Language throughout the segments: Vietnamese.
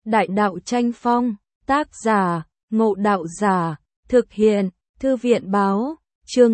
Đại đạo tranh phong, tác giả, Ngộ Đạo Giả, thực hiện, Thư viện báo, chương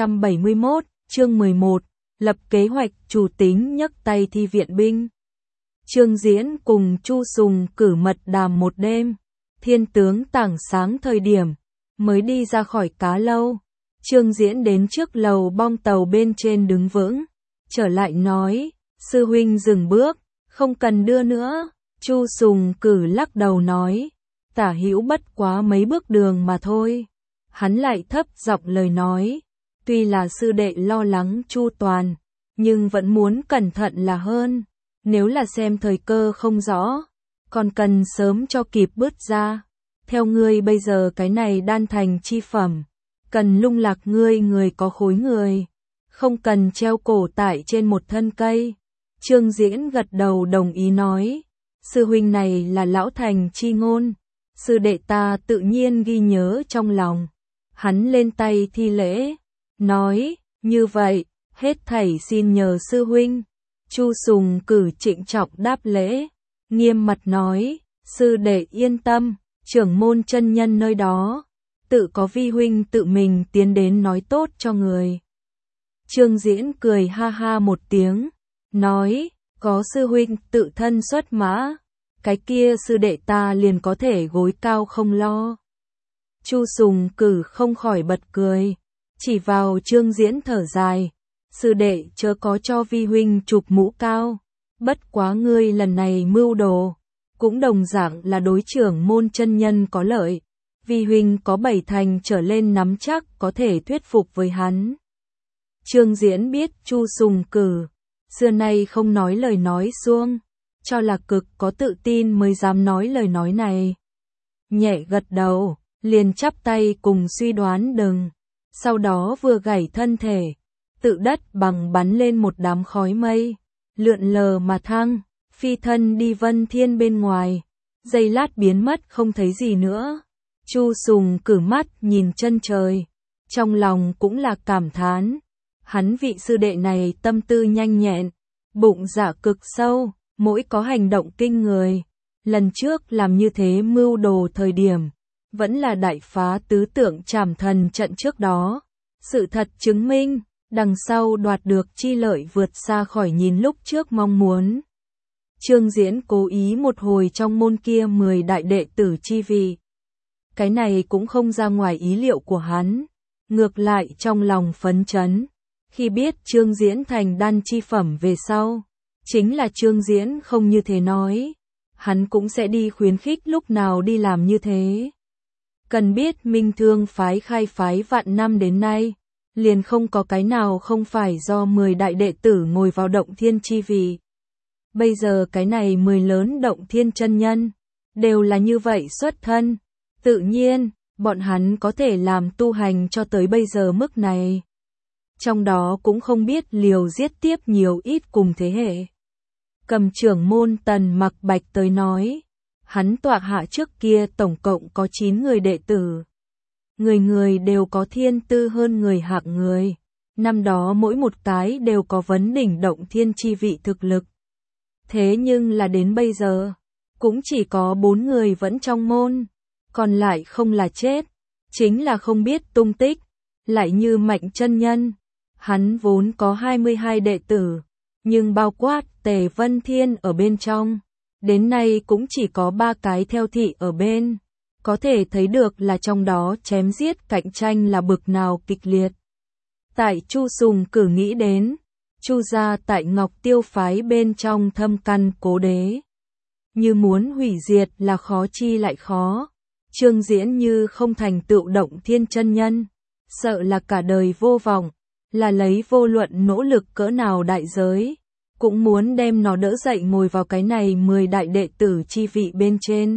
271, chương 11, lập kế hoạch, Chủ Tính nhấc tay thi viện binh. Trương Diễn cùng Chu Sùng cử mật đàm một đêm, thiên tướng tảng sáng thời điểm, mới đi ra khỏi cá lâu. Trương Diễn đến trước lầu bong tàu bên trên đứng vững, trở lại nói, sư huynh dừng bước, không cần đưa nữa. Chu Sùng cử lắc đầu nói, tả hữu bất quá mấy bước đường mà thôi. Hắn lại thấp giọng lời nói, tuy là sư đệ lo lắng chu toàn, nhưng vẫn muốn cẩn thận là hơn. Nếu là xem thời cơ không rõ, còn cần sớm cho kịp bước ra. Theo ngươi bây giờ cái này đan thành chi phẩm, cần lung lạc ngươi người có khối người, không cần treo cổ tại trên một thân cây. Trương Diễn gật đầu đồng ý nói, sư huynh này là lão thành chi ngôn, sư đệ ta tự nhiên ghi nhớ trong lòng. Hắn lên tay thi lễ, nói, như vậy, hết thảy xin nhờ sư huynh. Chu Sùng cử trịnh trọng đáp lễ, nghiêm mặt nói, sư đệ yên tâm, trưởng môn chân nhân nơi đó, tự có vi huynh tự mình tiến đến nói tốt cho người. Trương Diễn cười ha ha một tiếng, nói, có sư huynh tự thân xuất mã, cái kia sư đệ ta liền có thể gối cao không lo. Chu Sùng cử không khỏi bật cười, chỉ vào Trương Diễn thở dài, sư đệ chớ có cho vi huynh chụp mũ cao, bất quá ngươi lần này mưu đồ, cũng đồng dạng là đối trưởng môn chân nhân có lợi, vi huynh có 7 thành trở lên nắm chắc có thể thuyết phục với hắn. Trương Diễn biết Chu Sùng cử xưa nay không nói lời nói suông, cho là cực có tự tin mới dám nói lời nói này. Nhẹ gật đầu, liền chắp tay cùng suy đoán đừng, sau đó vừa gảy thân thể, tự đất bằng bắn lên một đám khói mây, lượn lờ mà thăng, phi thân đi Vân Thiên bên ngoài, giây lát biến mất không thấy gì nữa. Chu Sùng cử mắt nhìn chân trời, trong lòng cũng là cảm thán, hắn vị sư đệ này tâm tư nhanh nhẹn, bụng dạ cực sâu, mỗi có hành động kinh người. Lần trước làm như thế mưu đồ thời điểm, vẫn là đại phá tứ tượng trảm thần trận trước đó. Sự thật chứng minh, đằng sau đoạt được chi lợi vượt xa khỏi nhìn lúc trước mong muốn. Trương Diễn cố ý một hồi trong môn kia 10 đại đệ tử chi vị. Cái này cũng không ra ngoài ý liệu của hắn, ngược lại trong lòng phấn chấn. Khi biết Trương Diễn thành đan chi phẩm về sau, chính là Trương Diễn không như thế nói, hắn cũng sẽ đi khuyến khích lúc nào đi làm như thế. Cần biết Minh Thương phái khai phái vạn năm đến nay, liền không có cái nào không phải do 10 đại đệ tử ngồi vào động thiên chi vị. Bây giờ cái này 10 lớn động thiên chân nhân, đều là như vậy xuất thân, tự nhiên, bọn hắn có thể làm tu hành cho tới bây giờ mức này. Trong đó cũng không biết liều giết tiếp nhiều ít cùng thế hệ. Cầm trưởng môn Tần Mặc Bạch tới nói, hắn tọa hạ trước kia tổng cộng có 9 người đệ tử. Người người đều có thiên tư hơn người hạng người. Năm đó mỗi một cái đều có vấn đỉnh động thiên chi vị thực lực. Thế nhưng là đến bây giờ, cũng chỉ có 4 người vẫn trong môn, còn lại không là chết, chính là không biết tung tích. Lại như Mạnh chân nhân, hắn vốn có 22 đệ tử, nhưng bao quát Tề Vân Thiên ở bên trong, đến nay cũng chỉ có 3 cái theo thị ở bên. Có thể thấy được là trong đó chém giết cạnh tranh là bực nào kịch liệt. Tại Chu Sùng cử nghĩ đến, Chu gia tại Ngọc Tiêu phái bên trong thâm căn cố đế. Như muốn hủy diệt là khó chi lại khó. Trương Diễn như không thành tựu động thiên chân nhân, sợ là cả đời vô vọng, là lấy vô luận nỗ lực cỡ nào đại giới, cũng muốn đem nó đỡ dậy ngồi vào cái này 10 đại đệ tử chi vị bên trên.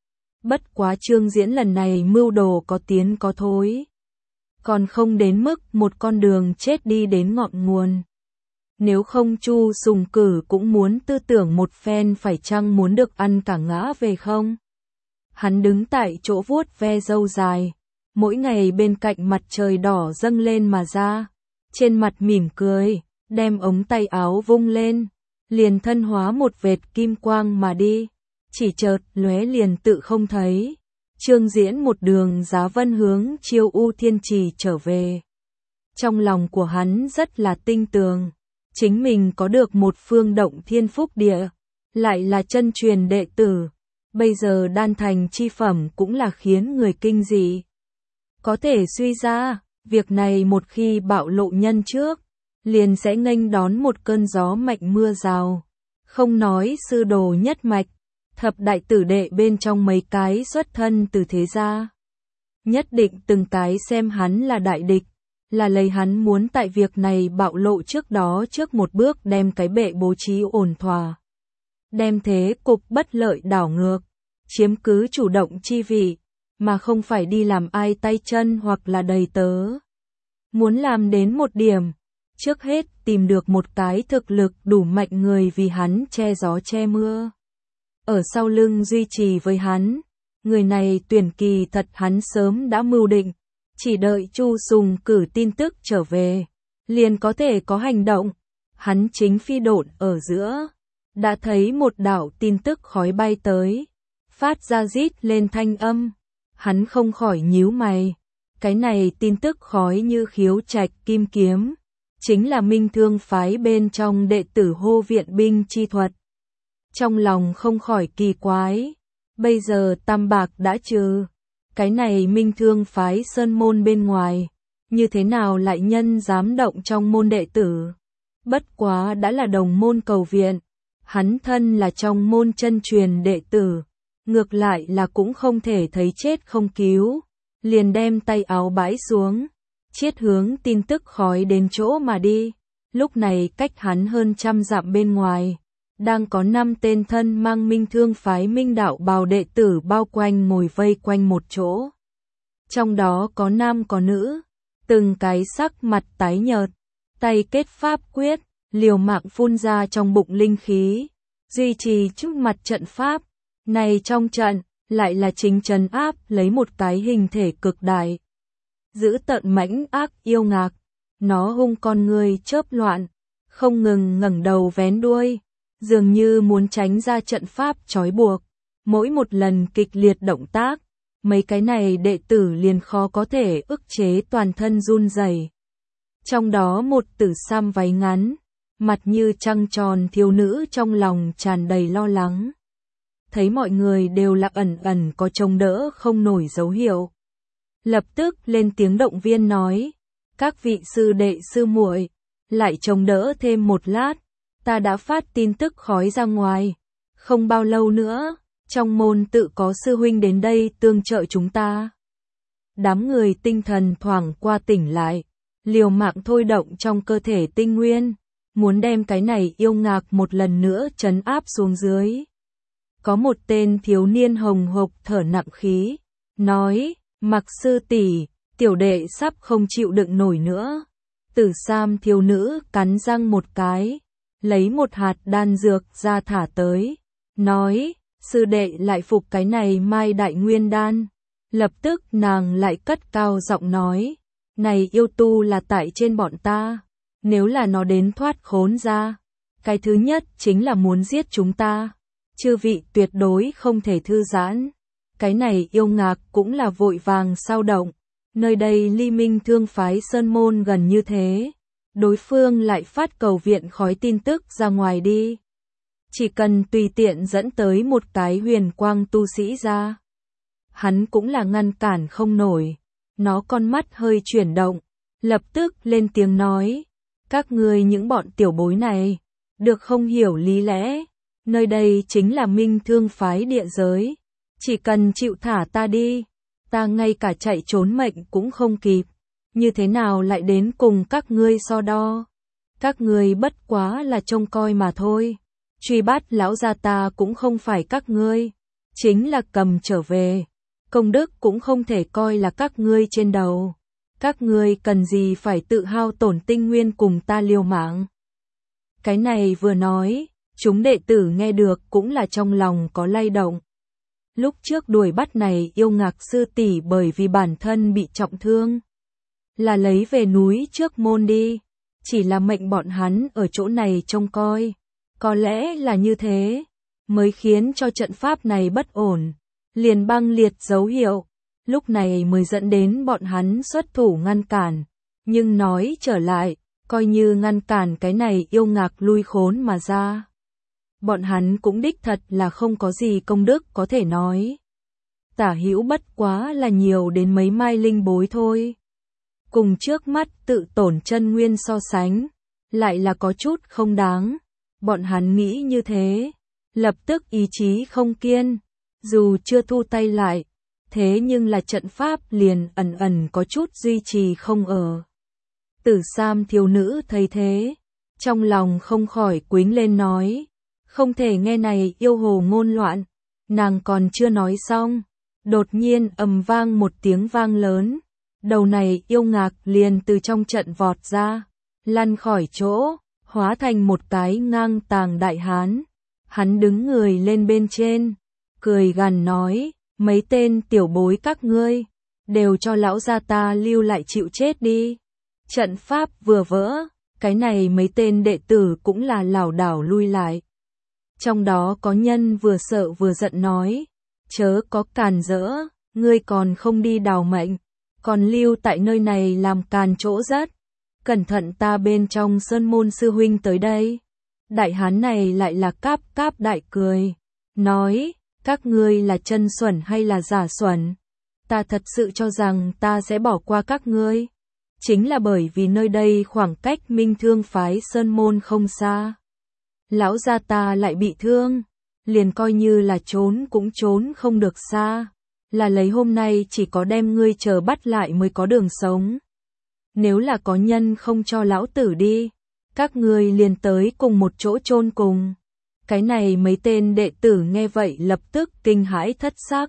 Bất quá Trương Diễn lần này mưu đồ có tiến có thối, còn không đến mức một con đường chết đi đến ngọn nguồn. Nếu không Chu Sùng cử cũng muốn tư tưởng một phen phải chăng muốn được ăn cả ngã về không. Hắn đứng tại chỗ vuốt ve râu dài, mỗi ngày bên cạnh mặt trời đỏ dâng lên mà ra, trên mặt mỉm cười, đem ống tay áo vung lên, liền thân hóa một vệt kim quang mà đi. chỉ chợt lóe liền tự không thấy. Trương Diễn một đường giá vân hướng Chiêu U Thiên Trì trở về. Trong lòng của hắn rất là tinh tường, chính mình có được một phương động thiên phúc địa, lại là chân truyền đệ tử, bây giờ đan thành chi phẩm cũng là khiến người kinh dị. Có thể suy ra, việc này một khi bạo lộ nhân trước, liền sẽ nghênh đón một cơn gió mạnh mưa rào. Không nói sư đồ nhất mạch, thập đại tử đệ bên trong mấy cái xuất thân từ thế gia, nhất định từng cái xem hắn là đại địch, là lấy hắn muốn tại việc này bạo lộ trước đó trước một bước đem cái bệ bố trí ổn thỏa. Đem thế cục bất lợi đảo ngược, chiếm cứ chủ động chi vị, mà không phải đi làm ai tay chân hoặc là đầy tớ. Muốn làm đến một điểm, trước hết tìm được một cái thực lực đủ mạnh người vì hắn che gió che mưa. Ở sau lưng duy trì với hắn, người này tuyển kỳ thật hắn sớm đã mưu định, chỉ đợi Chu Sùng cử tin tức trở về, liền có thể có hành động. Hắn chính phi độn ở giữa, đã thấy một đạo tin tức khói bay tới, phát ra rít lên thanh âm, hắn không khỏi nhíu mày. Cái này tin tức khói như khiếu trạch kim kiếm, chính là Minh Thương phái bên trong đệ tử hô viện binh chi thuật. Trong lòng không khỏi kỳ quái, bây giờ tam bạc đã trừ, cái này Minh Thương phái sơn môn bên ngoài, như thế nào lại nhân dám động trong môn đệ tử? Bất quá đã là đồng môn cầu viện, hắn thân là trong môn chân truyền đệ tử, ngược lại là cũng không thể thấy chết không cứu, liền đem tay áo bãi xuống, chiết hướng tin tức khói đến chỗ mà đi. Lúc này cách hắn hơn 100 dặm bên ngoài, đang có 5 tên thân mang Minh Thương phái Minh đạo bào đệ tử bao quanh ngồi vây quanh một chỗ. Trong đó có nam có nữ, từng cái sắc mặt tái nhợt, tay kết pháp quyết, liều mạng phun ra trong bụng linh khí, duy trì trước mặt trận pháp. Này trong trận, lại là chính trấn áp lấy một cái hình thể cực đại, giữ tợn mãnh ác yêu ngạc, nó hung con người chớp loạn, không ngừng ngẩng đầu vén đuôi, dường như muốn tránh ra trận pháp trói buộc. Mỗi một lần kịch liệt động tác, mấy cái này đệ tử liền khó có thể ức chế toàn thân run rẩy. Trong đó một tử sam váy ngắn, mặt như trăng tròn thiếu nữ trong lòng tràn đầy lo lắng. Thấy mọi người đều là ẩn ẩn có trông đỡ không nổi dấu hiệu, lập tức lên tiếng động viên nói, các vị sư đệ sư muội, lại trông đỡ thêm một lát, ta đã phát tin tức khói ra ngoài, không bao lâu nữa, trong môn tự có sư huynh đến đây tương trợ chúng ta. Đám người tinh thần thoảng qua tỉnh lại, liều mạng thôi động trong cơ thể tinh nguyên, muốn đem cái này yêu ngạc một lần nữa trấn áp xuống dưới. Có một tên thiếu niên hồng hộc thở nặng khí, nói, Mặc sư tỷ, tiểu đệ sắp không chịu đựng nổi nữa. Tử sam thiếu nữ cắn răng một cái, lấy một hạt đan dược ra thả tới, nói, sư đệ lại phục cái này mai đại nguyên đan. Lập tức nàng lại cất cao giọng nói, này yêu tu là tại trên bọn ta, nếu là nó đến thoát khốn ra, cái thứ nhất chính là muốn giết chúng ta. Chư vị tuyệt đối không thể thư giãn. Cái này yêu ngạc cũng là vội vàng sao động, nơi đây ly Minh Thương phái sơn môn gần như thế, đối phương lại phát cầu viện khói tin tức ra ngoài đi. Chỉ cần tùy tiện dẫn tới một cái huyền quang tu sĩ ra, hắn cũng là ngăn cản không nổi. Nó con mắt hơi chuyển động, lập tức lên tiếng nói, các ngươi những bọn tiểu bối này, được không hiểu lý lẽ, nơi đây chính là Minh Thương phái địa giới. Chỉ cần chịu thả ta đi, ta ngay cả chạy trốn mệnh cũng không kịp, như thế nào lại đến cùng các ngươi so đo. Các ngươi bất quá là trông coi mà thôi, truy bắt lão gia ta cũng không phải các ngươi, chính là cầm trở về, công đức cũng không thể coi là các ngươi trên đầu. Các ngươi cần gì phải tự hao tổn tinh nguyên cùng ta liều mạng. Cái này vừa nói, chúng đệ tử nghe được cũng là trong lòng có lay động. Lúc trước đuổi bắt này yêu ngạc sư tỷ bởi vì bản thân bị trọng thương, là lấy về núi trước môn đi, chỉ là mệnh bọn hắn ở chỗ này trông coi, có lẽ là như thế. mới khiến cho trận pháp này bất ổn, liền băng liệt dấu hiệu, lúc này mới dẫn đến bọn hắn xuất thủ ngăn cản, nhưng nói trở lại, coi như ngăn cản cái này yêu ngạc lui khốn mà ra. Bọn hắn cũng đích thật là không có gì công đức có thể nói. Tả hữu bất quá là nhiều đến mấy mai linh bối thôi. Cùng trước mắt tự tổn chân nguyên so sánh, lại là có chút không đáng. Bọn hắn nghĩ như thế, lập tức ý chí không kiên, dù chưa thu tay lại, thế nhưng là trận pháp liền ẩn ẩn có chút duy trì không ở. Tử Sam thiếu nữ thấy thế, trong lòng không khỏi quýnh lên nói, không thể nghe này yêu hồ ngôn loạn, nàng còn chưa nói xong, đột nhiên ầm vang một tiếng vang lớn, đầu này yêu ngạc liền từ trong trận vọt ra, lăn khỏi chỗ, hóa thành một cái ngang tàng đại hán. Hắn đứng người lên bên trên, cười gằn nói, mấy tên tiểu bối các ngươi, đều cho lão gia ta lưu lại chịu chết đi. Trận pháp vừa vỡ, cái này mấy tên đệ tử cũng là lảo đảo lui lại. Trong đó có nhân vừa sợ vừa giận nói, chớ có càn rỡ, ngươi còn không đi đào mệnh, còn lưu tại nơi này làm càn chỗ rất. Cẩn thận ta bên trong sơn môn sư huynh tới đây. Đại hán này lại là cáp cáp đại cười, nói, các ngươi là chân xuẩn hay là giả xuẩn? Ta thật sự cho rằng ta sẽ bỏ qua các ngươi. Chính là bởi vì nơi đây khoảng cách Minh Thương phái sơn môn không xa. Lão gia ta lại bị thương, liền coi như là trốn cũng trốn không được xa. Là lấy hôm nay chỉ có đem ngươi chờ bắt lại mới có đường sống. Nếu là có nhân không cho lão tử đi, các ngươi liền tới cùng một chỗ chôn cùng. Cái này mấy tên đệ tử nghe vậy lập tức kinh hãi thất xác.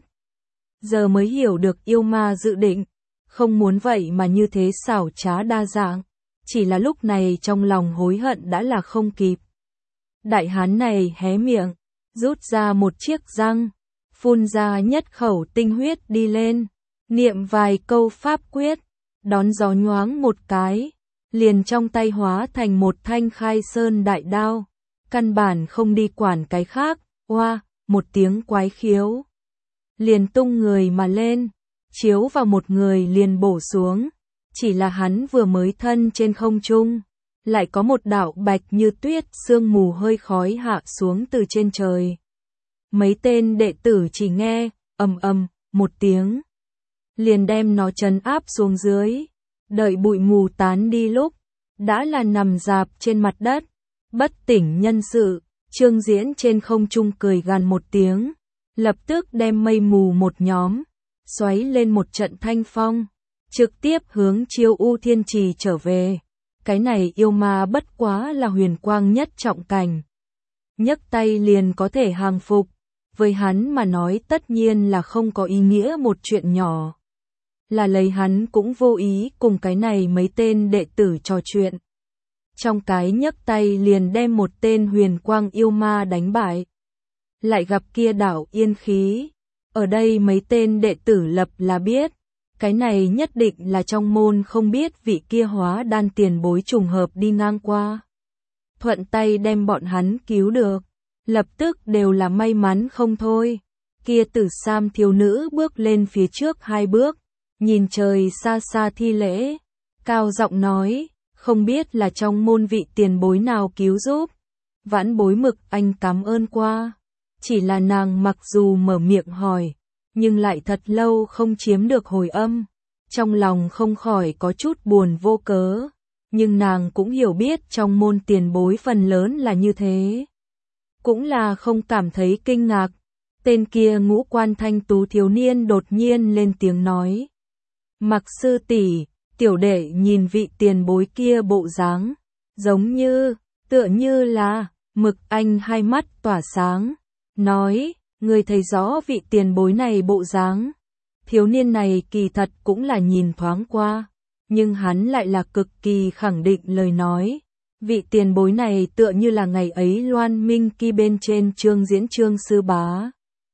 Giờ mới hiểu được yêu ma dự định, không muốn vậy mà như thế xảo trá đa dạng, chỉ là lúc này trong lòng hối hận đã là không kịp. Đại hán này hé miệng, rút ra một chiếc răng, phun ra nhất khẩu tinh huyết đi lên, niệm vài câu pháp quyết, đón gió nhoáng một cái, liền trong tay hóa thành một thanh khai sơn đại đao, căn bản không đi quản cái khác, oa, một tiếng quái khiếu. Liền tung người mà lên, chiếu vào một người liền bổ xuống, chỉ là hắn vừa mới thân trên không trung, lại có một đạo bạch như tuyết sương mù hơi khói hạ xuống từ trên trời. Mấy tên đệ tử chỉ nghe, ầm ầm, một tiếng, liền đem nó trấn áp xuống dưới, đợi bụi mù tán đi lúc, đã là nằm rạp trên mặt đất, bất tỉnh nhân sự. Trương Diễn trên không trung cười gằn một tiếng, lập tức đem mây mù một nhóm, xoáy lên một trận thanh phong, trực tiếp hướng Chiêu U Thiên Trì trở về. Cái này yêu ma bất quá là huyền quang nhất trọng cảnh, nhấc tay liền có thể hàng phục, với hắn mà nói tất nhiên là không có ý nghĩa một chuyện nhỏ. Là lấy hắn cũng vô ý cùng cái này mấy tên đệ tử trò chuyện. Trong cái nhấc tay liền đem một tên huyền quang yêu ma đánh bại. Lại gặp kia đảo yên khí. Ở đây mấy tên đệ tử lập là biết. Cái này nhất định là trong môn không biết vị kia hóa đan tiền bối trùng hợp đi ngang qua. Thuận tay đem bọn hắn cứu được. Lập tức đều là may mắn không thôi. Kia Tử Sam thiếu nữ bước lên phía trước 2 bước. Nhìn trời xa xa thi lễ. Cao giọng nói. Không biết là trong môn vị tiền bối nào cứu giúp. Vãn bối Mực Anh cảm ơn qua. Chỉ là nàng mặc dù mở miệng hỏi, nhưng lại thật lâu không chiếm được hồi âm. Trong lòng không khỏi có chút buồn vô cớ. Nhưng nàng cũng hiểu biết trong môn tiền bối phần lớn là như thế. Cũng là không cảm thấy kinh ngạc. Tên kia ngũ quan thanh tú thiếu niên đột nhiên lên tiếng nói. Mặc sư tỷ, tiểu đệ nhìn vị tiền bối kia bộ dáng, giống như, tựa như là, Mực Anh hai mắt tỏa sáng, nói, người thấy rõ vị tiền bối này bộ dáng. Thiếu niên này kỳ thật cũng là nhìn thoáng qua, nhưng hắn lại là cực kỳ khẳng định lời nói. Vị tiền bối này tựa như là ngày ấy Loan Minh Kỳ bên trên Trương Diễn Trương sư bá.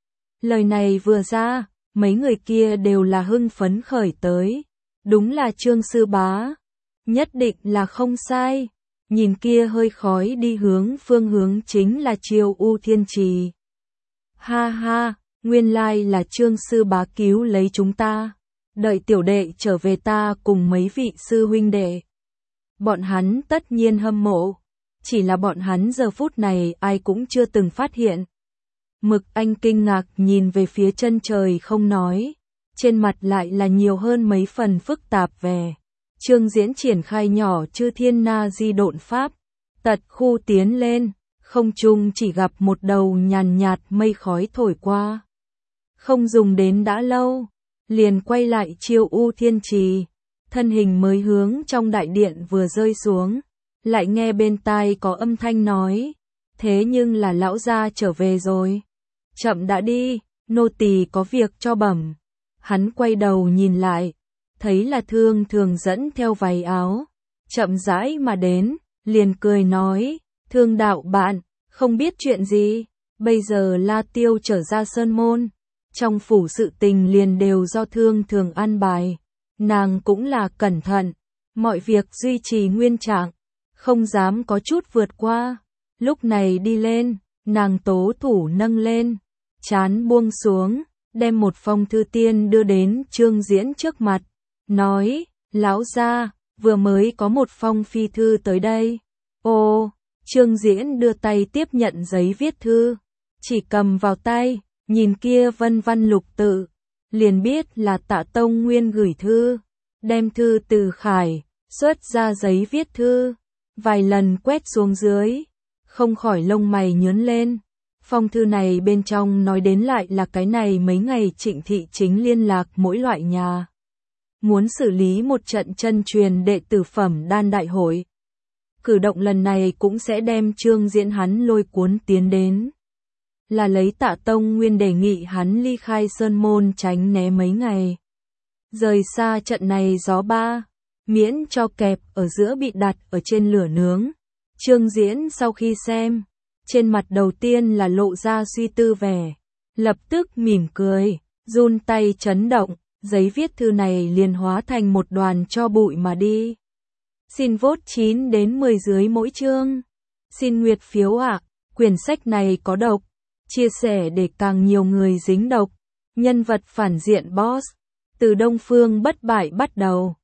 Lời này vừa ra, mấy người kia đều là hưng phấn khởi tới. Đúng là Trương sư bá, nhất định là không sai. Nhìn kia hơi khói đi hướng phương hướng chính là Chiêu U Thiên Trì. Ha ha, nguyên lai là Trương sư bá cứu lấy chúng ta. Đợi tiểu đệ trở về ta cùng mấy vị sư huynh đệ. Bọn hắn tất nhiên hâm mộ. Chỉ là bọn hắn giờ phút này ai cũng chưa từng phát hiện. Mực Anh kinh ngạc nhìn về phía chân trời không nói. Trên mặt lại là nhiều hơn mấy phần phức tạp vẻ. Trương Diễn triển khai nhỏ chư thiên na di độn pháp. Tật khu tiến lên. Không trung chỉ gặp một đầu nhàn nhạt mây khói thổi qua. Không dùng đến đã lâu. Liền quay lại chiêu U Thiên Trì. Thân hình mới hướng trong đại điện vừa rơi xuống. Lại nghe bên tai có âm thanh nói. Thế nhưng là lão gia trở về rồi. Chậm đã đi, nô tỳ có việc cho bẩm. Hắn quay đầu nhìn lại. Thấy là Thương Thường dẫn theo váy áo. Chậm rãi mà đến, liền cười nói. Thương đạo bạn, không biết chuyện gì. Bây giờ La Tiêu trở ra sơn môn. Trong phủ sự tình liền đều do Thương Thường an bài. Nàng cũng là cẩn thận. Mọi việc duy trì nguyên trạng. Không dám có chút vượt qua. Lúc này đi lên, nàng tố thủ nâng lên. Chán buông xuống, đem một phong thư tiên đưa đến Trương Diễn trước mặt. Nói, lão gia, vừa mới có một phong phi thư tới đây. Ồ, Trương Diễn đưa tay tiếp nhận giấy viết thư. Chỉ cầm vào tay, nhìn kia vân văn lục tự. Liền biết là Tạ Tông Nguyên gửi thư. Đem thư từ khải, xuất ra giấy viết thư. Vài lần quét xuống dưới. Không khỏi lông mày nhướng lên. Phong thư này bên trong nói đến lại là cái này mấy ngày Trịnh Thị chính liên lạc mỗi loại nhà. Muốn xử lý một trận chân truyền đệ tử phẩm đan đại hội. Cử động lần này cũng sẽ đem Trương Diễn hắn lôi cuốn tiến đến. Là lấy Tạ Tông Nguyên đề nghị hắn ly khai sơn môn tránh né mấy ngày. Rời xa trận này gió ba, miễn cho kẹp ở giữa bị đặt ở trên lửa nướng. Trương Diễn sau khi xem, trên mặt đầu tiên là lộ ra suy tư vẻ, lập tức mỉm cười, run tay chấn động, giấy viết thư này liền hóa thành một đoàn tro bụi mà đi. Xin vote 9 đến 10 dưới mỗi chương. Xin nguyệt phiếu ạ, quyển sách này có độc, chia sẻ để càng nhiều người dính độc. Nhân vật phản diện boss, từ Đông Phương bất bại bắt đầu.